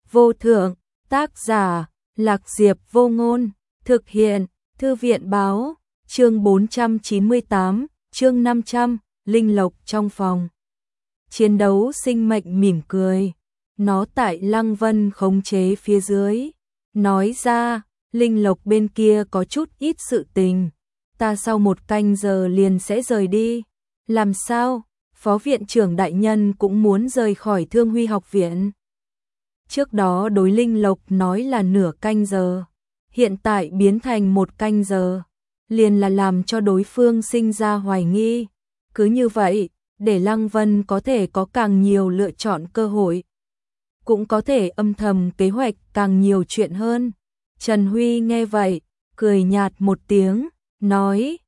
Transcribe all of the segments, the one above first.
vô thượng, tác giả, Lạc Diệp Vô Ngôn, thực hiện, Thư viện báo, chương 498, chương 500, Linh Lộc trong phòng. Chiến đấu sinh mệnh mỉm cười, nó tại Lăng Vân khống chế phía dưới, nói ra, Linh Lộc bên kia có chút ít sự tình, ta sau 1 canh giờ liền sẽ rời đi. Làm sao? Phó viện trưởng đại nhân cũng muốn rời khỏi Thương Huy học viện. Trước đó đối Linh Lộc nói là nửa canh giờ, hiện tại biến thành 1 canh giờ, liền là làm cho đối phương sinh ra hoài nghi. Cứ như vậy, để Lăng Vân có thể có càng nhiều lựa chọn cơ hội, cũng có thể âm thầm kế hoạch càng nhiều chuyện hơn. Trần Huy nghe vậy, cười nhạt một tiếng, nói,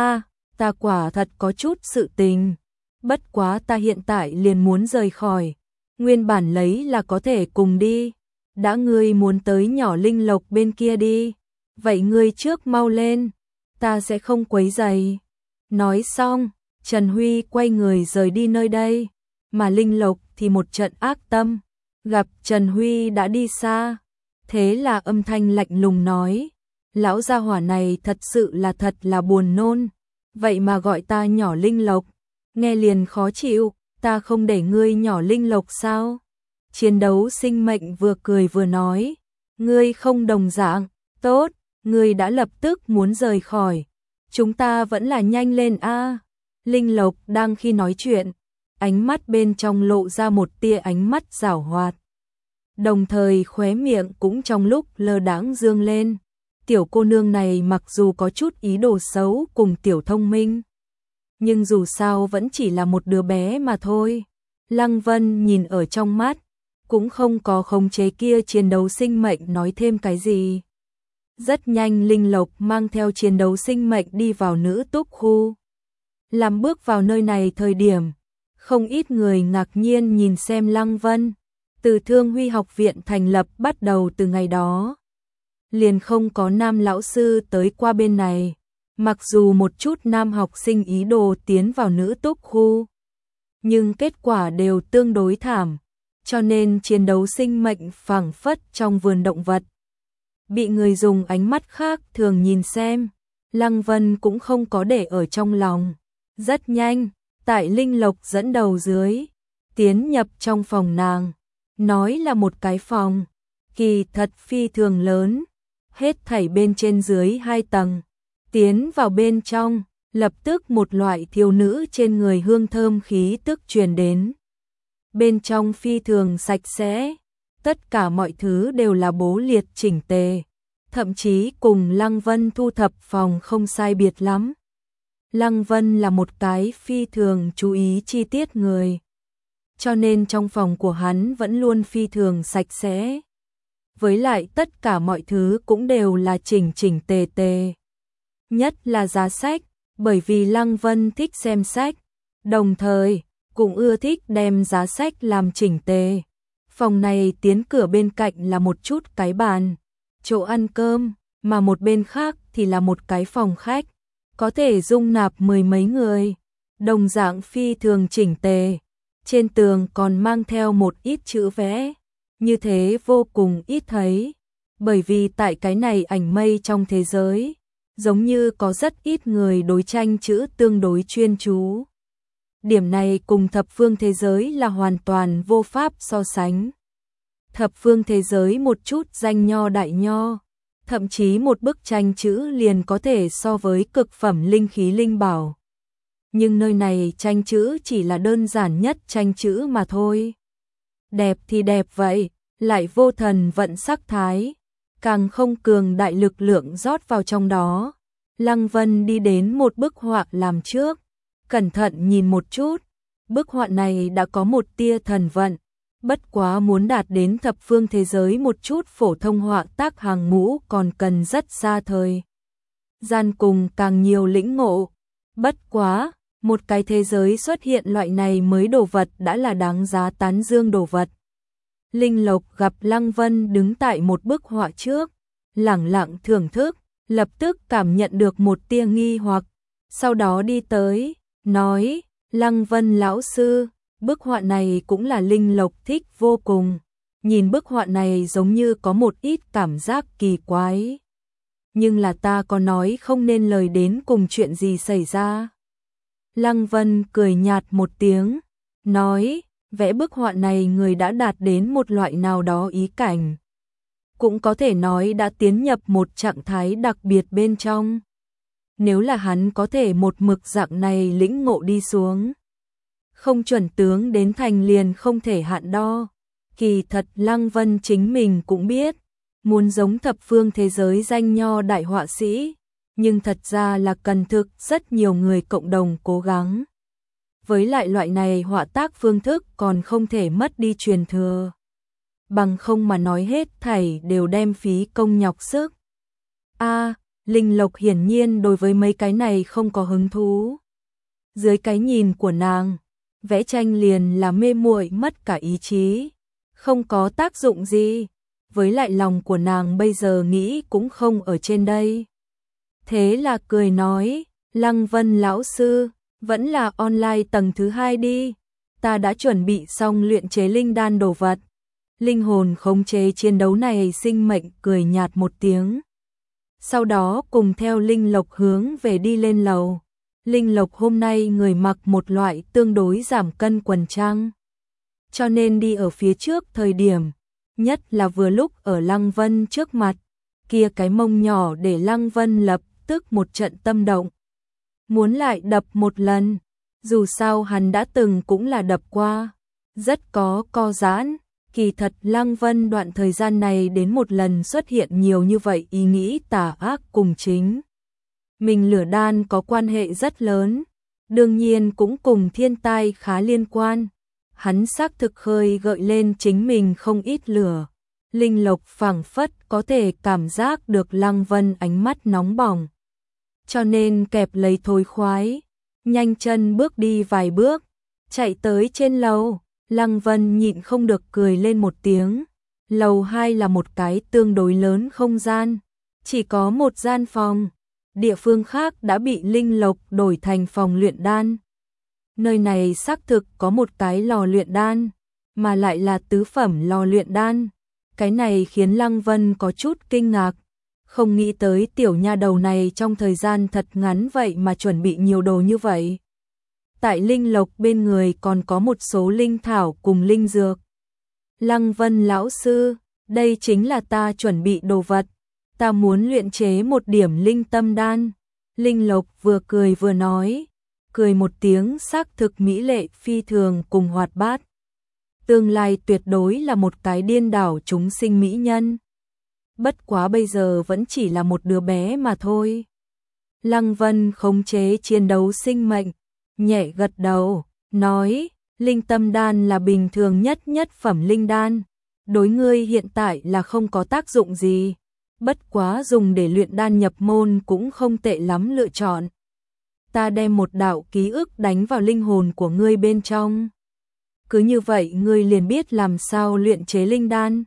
ta quả thật có chút sự tình, bất quá ta hiện tại liền muốn rời khỏi, nguyên bản lấy là có thể cùng đi, đã ngươi muốn tới nhỏ Linh Lộc bên kia đi, vậy ngươi trước mau lên, ta sẽ không quấy rầy. Nói xong, Trần Huy quay người rời đi nơi đây, mà Linh Lộc thì một trận ác tâm, gặp Trần Huy đã đi xa, thế là âm thanh lạnh lùng nói, lão gia hỏa này thật sự là thật là buồn nôn, vậy mà gọi ta nhỏ Linh Lộc, nghe liền khó chịu, ta không để ngươi nhỏ Linh Lộc sao? Chiến đấu sinh mệnh vừa cười vừa nói, ngươi không đồng dạng, tốt, ngươi đã lập tức muốn rời khỏi, chúng ta vẫn là nhanh lên a. Linh Lộc đang khi nói chuyện, ánh mắt bên trong lộ ra một tia ánh mắt giảo hoạt, đồng thời khóe miệng cũng trong lúc lơ đãng dương lên. Tiểu cô nương này mặc dù có chút ý đồ xấu cùng Tiểu Thông Minh, nhưng dù sao vẫn chỉ là một đứa bé mà thôi. Lăng Vân nhìn ở trong mắt, cũng không có khống chế kia chiến đấu sinh mệnh nói thêm cái gì. Rất nhanh Linh Lộc mang theo chiến đấu sinh mệnh đi vào nữ túc khu. Làm bước vào nơi này thời điểm, không ít người ngạc nhiên nhìn xem Lăng Vân. Từ Thương Huy học viện thành lập bắt đầu từ ngày đó, liền không có nam lão sư tới qua bên này, mặc dù một chút nam học sinh ý đồ tiến vào nữ túc khu, nhưng kết quả đều tương đối thảm, cho nên chiến đấu sinh mệnh phảng phất trong vườn động vật, bị người dùng ánh mắt khác thường nhìn xem. Lăng Vân cũng không có để ở trong lòng, rất nhanh, tại Linh Lộc dẫn đầu dưới, tiến nhập trong phòng nàng, nói là một cái phòng, kỳ thật phi thường lớn, hết thảy bên trên dưới 2 tầng, tiến vào bên trong, lập tức một loại thiếu nữ trên người hương thơm khí tức truyền đến. Bên trong phi thường sạch sẽ, tất cả mọi thứ đều là bố liệt chỉnh tề, thậm chí cùng Lăng Vân thu thập phòng không sai biệt lắm. Lăng Vân là một cái phi thường chú ý chi tiết người, cho nên trong phòng của hắn vẫn luôn phi thường sạch sẽ. Với lại tất cả mọi thứ cũng đều là chỉnh chỉnh tề tề. Nhất là giá sách, bởi vì Lăng Vân thích xem sách, đồng thời cũng ưa thích đem giá sách làm chỉnh tề. Phòng này tiến cửa bên cạnh là một chút cái bàn, chỗ ăn cơm, mà một bên khác thì là một cái phòng khách, có thể dung nạp 10 mấy người, đồng dạng phi thường chỉnh tề. Trên tường còn mang theo một ít chữ vẽ, như thế vô cùng ít thấy, bởi vì tại cái này ảnh mây trong thế giới, giống như có rất ít người đối tranh chữ tương đối chuyên chú. Điểm này cùng thập phương thế giới là hoàn toàn vô pháp so sánh. Thập phương thế giới một chút danh nho đại nho, thậm chí một bức tranh chữ liền có thể so với cực phẩm linh khí linh bảo. Nhưng nơi này tranh chữ chỉ là đơn giản nhất tranh chữ mà thôi. Đẹp thì đẹp vậy, lại vô thần vận sắc thái, càng không cường đại lực lượng rót vào trong đó. Lăng Vân đi đến một bức họa làm trước, cẩn thận nhìn một chút, bức họa này đã có một tia thần vận, bất quá muốn đạt đến thập phương thế giới một chút phổ thông họa tác hàng ngũ còn cần rất xa thời gian cùng càng nhiều lĩnh ngộ. Bất quá, một cái thế giới xuất hiện loại này mới đồ vật đã là đáng giá tán dương đồ vật. Linh Lộc gặp Lăng Vân đứng tại một bức họa trước, lẳng lặng thưởng thức, lập tức cảm nhận được một tia nghi hoặc, sau đó đi tới, nói, Lăng Vân lão sư, bức họa này cũng là Linh Lộc thích vô cùng, nhìn bức họa này giống như có một ít cảm giác kỳ quái. Nhưng là ta có nói không nên lời đến cùng chuyện gì xảy ra. Lăng Vân cười nhạt một tiếng, nói, vẽ bức họa này người đã đạt đến một loại nào đó ý cảnh. Cũng có thể nói đã tiến nhập một trạng thái đặc biệt bên trong. Nếu là hắn có thể một mực dạng này lĩnh ngộ đi xuống, không chuẩn tướng đến thành liền không thể hạn đo. Kỳ thật Lăng Vân chính mình cũng biết, muốn giống thập phương thế giới danh nho đại họa sĩ, nhưng thật ra là cần thực rất nhiều người cộng đồng cố gắng. Với lại loại này họa tác phương thức còn không thể mất đi truyền thừa. Bằng không mà nói hết thảy đều đem phí công nhọc sức. Linh Lộc hiển nhiên đối với mấy cái này không có hứng thú. Dưới cái nhìn của nàng, vẽ tranh liền là mê muội mất cả ý chí, không có tác dụng gì. Với lại lòng của nàng bây giờ nghĩ cũng không ở trên đây. Thế là cười nói, Lăng Vân lão sư, vẫn là online tầng thứ 2 đi. Ta đã chuẩn bị xong luyện chế linh đan đồ vật. Linh hồn khống chế chiến đấu này sinh mệnh cười nhạt một tiếng. Sau đó cùng theo Linh Lộc hướng về đi lên lầu. Linh Lộc hôm nay người mặc một loại tương đối giảm cân quần trang. Cho nên đi ở phía trước thời điểm, nhất là vừa lúc ở Lăng Vân trước mặt, kia cái mông nhỏ để Lăng Vân lập tức một trận tâm động. Muốn lại đập một lần, dù sao hắn đã từng cũng là đập qua, rất có co giãn. Kỳ thật Lăng Vân đoạn thời gian này đến một lần xuất hiện nhiều như vậy ý nghĩ tà ác cùng chính. Mình lửa đan có quan hệ rất lớn, đương nhiên cũng cùng thiên tai khá liên quan. Hắn xác thực khơi gợi lên chính mình không ít lửa. Linh Lộc phảng phất có thể cảm giác được Lăng Vân ánh mắt nóng bỏng. Cho nên kẹp lấy thối khoái, nhanh chân bước đi vài bước, chạy tới trên lầu. Lăng Vân nhịn không được cười lên một tiếng. Lầu 2 là một cái tương đối lớn không gian, chỉ có một gian phòng. Địa phương khác đã bị Linh Lộc đổi thành phòng luyện đan. Nơi này xác thực có một cái lò luyện đan, mà lại là tứ phẩm lò luyện đan. Cái này khiến Lăng Vân có chút kinh ngạc, không nghĩ tới tiểu nha đầu này trong thời gian thật ngắn vậy mà chuẩn bị nhiều đồ như vậy. Tại Linh Lộc bên người còn có một số linh thảo cùng linh dược. Lăng Vân lão sư, đây chính là ta chuẩn bị đồ vật. Ta muốn luyện chế một điểm linh tâm đan. Linh Lộc vừa cười vừa nói, cười một tiếng xác thực mỹ lệ phi thường cùng hoạt bát. Tương lai tuyệt đối là một cái điên đảo chúng sinh mỹ nhân. Bất quá bây giờ vẫn chỉ là một đứa bé mà thôi. Lăng Vân khống chế chiến đấu sinh mệnh, nhẹ gật đầu, nói, linh tâm đan là bình thường nhất phẩm linh đan. Đối ngươi hiện tại là không có tác dụng gì. Bất quá dùng để luyện đan nhập môn cũng không tệ lắm lựa chọn. Ta đem một đạo ký ức đánh vào linh hồn của ngươi bên trong. Cứ như vậy ngươi liền biết làm sao luyện chế linh đan.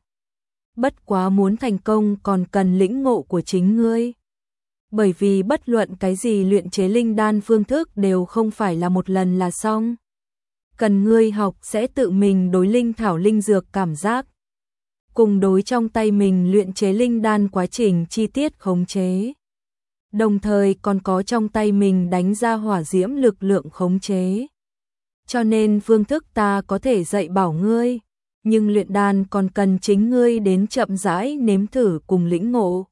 Bất quá muốn thành công còn cần lĩnh ngộ của chính ngươi. Bởi vì bất luận cái gì luyện chế linh đan phương thức đều không phải là một lần là xong. Cần ngươi học sẽ tự mình đối linh thảo linh dược cảm giác. Cùng đối trong tay mình luyện chế linh đan quá trình chi tiết khống chế. Đồng thời còn có trong tay mình đánh ra hỏa diễm lực lượng khống chế. Cho nên phương thức ta có thể dạy bảo ngươi, nhưng luyện đan còn cần chính ngươi đến chậm rãi nếm thử cùng lĩnh ngộ.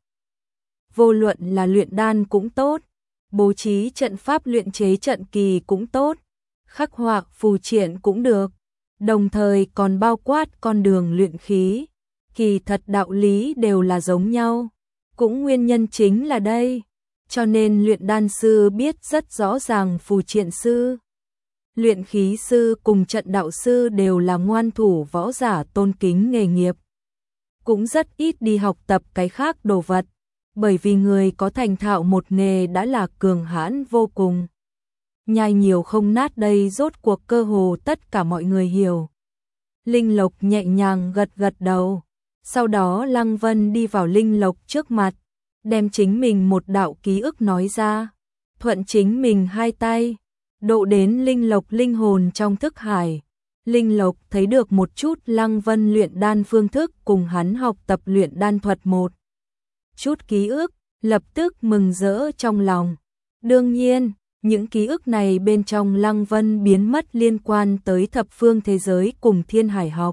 Vô luận là luyện đan cũng tốt, bố trí trận pháp luyện chế trận kỳ cũng tốt, khắc họa phù triện cũng được, đồng thời còn bao quát con đường luyện khí. Kỳ thật đạo lý đều là giống nhau, cũng nguyên nhân chính là đây, cho nên luyện đan sư biết rất rõ ràng phù triện sư. Luyện khí sư cùng trận đạo sư đều là ngoan thủ võ giả tôn kính nghề nghiệp. Cũng rất ít đi học tập cái khác đồ vật, bởi vì người có thành thạo một nghề đã là cường hãn vô cùng. Nhai nhiều không nát đây rốt cuộc cơ hồ tất cả mọi người hiểu. Linh Lộc nhẹ nhàng gật gật đầu. Sau đó Lăng Vân đi vào Linh Lộc trước mặt, đem chính mình một đạo ký ức nói ra, thuận chính mình hai tay, độ đến Linh Lộc linh hồn trong thức hải. Linh Lộc thấy được một chút Lăng Vân luyện đan phương thức cùng hắn học tập luyện đan thuật một chút ký ức, lập tức mừng rỡ trong lòng. Đương nhiên, những ký ức này bên trong Lăng Vân biến mất liên quan tới thập phương thế giới cùng Thiên Hải học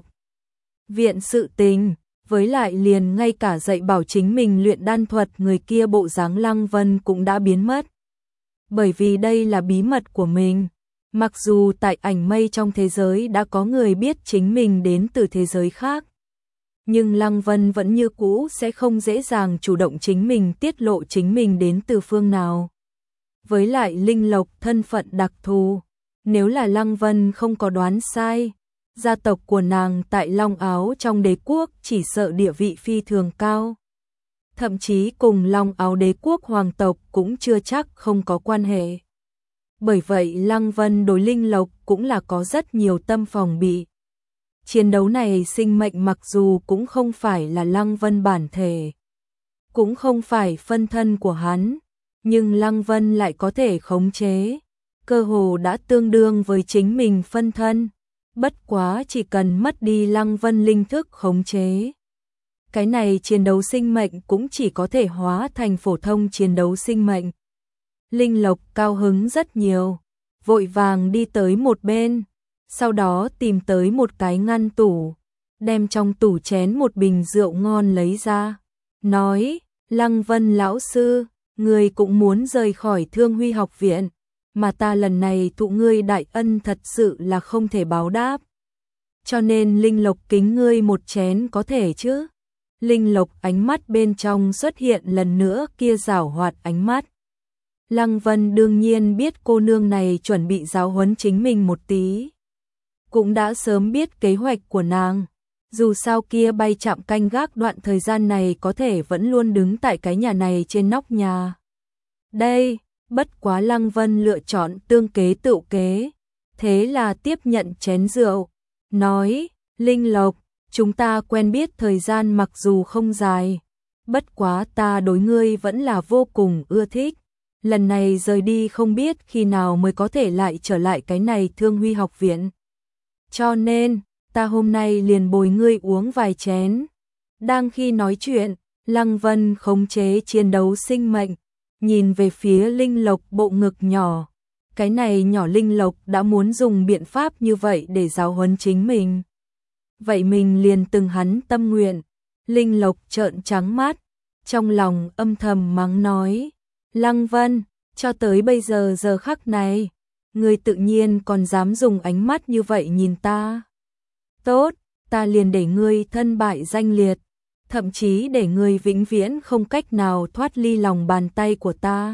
viện sự tình, với lại liền ngay cả dạy bảo chính mình luyện đan thuật người kia bộ dáng Lăng Vân cũng đã biến mất. Bởi vì đây là bí mật của mình. Mặc dù tại ảnh mây trong thế giới đã có người biết chính mình đến từ thế giới khác, nhưng Lăng Vân vẫn như cũ sẽ không dễ dàng chủ động chính mình tiết lộ chính mình đến từ phương nào. Với lại Linh Lộc thân phận đặc thù, nếu là Lăng Vân không có đoán sai, gia tộc của nàng tại Long Áo trong đế quốc chỉ sợ địa vị phi thường cao. Thậm chí cùng Long Áo đế quốc hoàng tộc cũng chưa chắc không có quan hệ. Bởi vậy Lăng Vân đối Linh Lộc cũng là có rất nhiều tâm phòng bị. Chiến đấu này sinh mệnh mặc dù cũng không phải là Lăng Vân bản thể, cũng không phải phân thân của hắn, nhưng Lăng Vân lại có thể khống chế, cơ hồ đã tương đương với chính mình phân thân, bất quá chỉ cần mất đi Lăng Vân linh thức khống chế. Cái này chiến đấu sinh mệnh cũng chỉ có thể hóa thành phổ thông chiến đấu sinh mệnh. Linh Lộc cao hứng rất nhiều, vội vàng đi tới một bên, sau đó tìm tới một cái ngăn tủ, đem trong tủ chén một bình rượu ngon lấy ra, nói, Lăng Vân lão sư, ngươi cũng muốn rời khỏi Thương Huy học viện, mà ta lần này thụ ngươi đại ân thật sự là không thể báo đáp. Cho nên Linh Lộc kính ngươi một chén có thể chứ? Linh Lộc ánh mắt bên trong xuất hiện lần nữa kia giảo hoạt ánh mắt. Lăng Vân đương nhiên biết cô nương này chuẩn bị giáo huấn chính mình một tí. Cũng đã sớm biết kế hoạch của nàng. Dù sao kia bay chạm canh gác đoạn thời gian này có thể vẫn luôn đứng tại cái nhà này trên nóc nhà. Đây, bất quá Lăng Vân lựa chọn tương kế tựu kế. Thế là tiếp nhận chén rượu. Nói, Linh Lộc, chúng ta quen biết thời gian mặc dù không dài. Bất quá ta đối ngươi vẫn là vô cùng ưa thích. Lần này rời đi không biết khi nào mới có thể lại trở lại cái này Thương Huy học viện. Cho nên, ta hôm nay liền bồi ngươi uống vài chén. Đang khi nói chuyện, Lăng Vân khống chế chiến đấu sinh mệnh, nhìn về phía Linh Lộc bộ ngực nhỏ. Cái này nhỏ Linh Lộc đã muốn dùng biện pháp như vậy để giáo huấn chính mình. Vậy mình liền từng hắn tâm nguyện. Linh Lộc trợn trắng mắt, trong lòng âm thầm mắng nói. Lăng Vân, cho tới bây giờ giờ khắc này, ngươi tự nhiên còn dám dùng ánh mắt như vậy nhìn ta. Tốt, ta liền để ngươi thân bại danh liệt, thậm chí để ngươi vĩnh viễn không cách nào thoát ly lòng bàn tay của ta.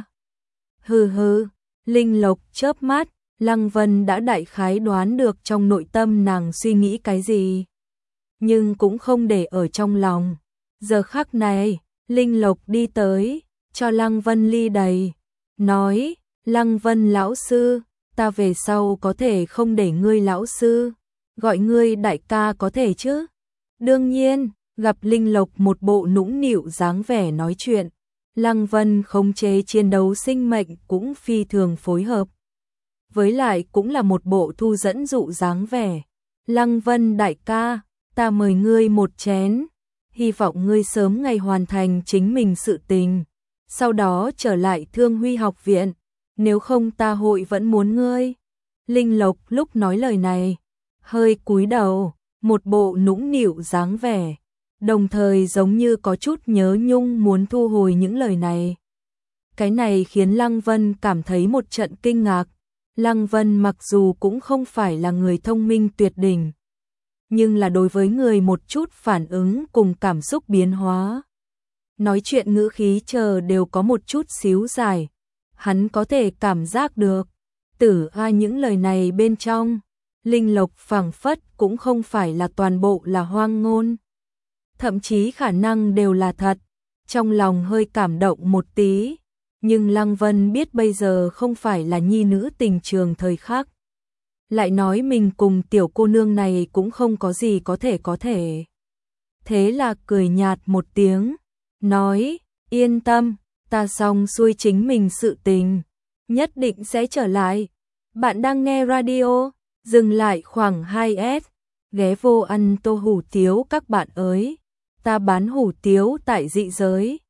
Hừ hừ, Linh Lộc chớp mắt, Lăng Vân đã đại khái đoán được trong nội tâm nàng suy nghĩ cái gì, nhưng cũng không để ở trong lòng. Giờ khắc này, Linh Lộc đi tới, cho Lăng Vân ly đầy, nói, Lăng Vân lão sư, ta về sau có thể không để ngươi lão sư, gọi ngươi đại ca có thể chứ? Đương nhiên, gặp Linh Lộc một bộ nũng nịu dáng vẻ nói chuyện, Lăng Vân khống chế chiến đấu sinh mệnh cũng phi thường phối hợp. Với lại cũng là một bộ thu dẫn dụ dáng vẻ. Lăng Vân đại ca, ta mời ngươi một chén, hy vọng ngươi sớm ngày hoàn thành chính mình sự tình, sau đó trở lại Thương Huy học viện, nếu không ta hội vẫn muốn ngươi. Linh Lộc lúc nói lời này, hơi cúi đầu, một bộ nũng nịu dáng vẻ, đồng thời giống như có chút nhớ nhung muốn thu hồi những lời này. Cái này khiến Lăng Vân cảm thấy một trận kinh ngạc. Lăng Vân mặc dù cũng không phải là người thông minh tuyệt đỉnh, nhưng là đối với người một chút phản ứng cùng cảm xúc biến hóa, nói chuyện ngữ khí chờ đều có một chút xíu dài, hắn có thể cảm giác được. Tử A những lời này bên trong, Linh Lộc phảng phất cũng không phải là toàn bộ là hoang ngôn, thậm chí khả năng đều là thật. Trong lòng hơi cảm động một tí, nhưng Lăng Vân biết bây giờ không phải là nhi nữ tình trường thời khắc. Lại nói mình cùng tiểu cô nương này cũng không có gì có thể. Thế là cười nhạt một tiếng, nói, yên tâm, ta xong xuôi chính mình sự tình, nhất định sẽ trở lại. Bạn đang nghe radio Dừng lại khoảng 2S, ghé vô ăn tô hủ tiếu các bạn ơi. Ta bán hủ tiếu tại dị giới,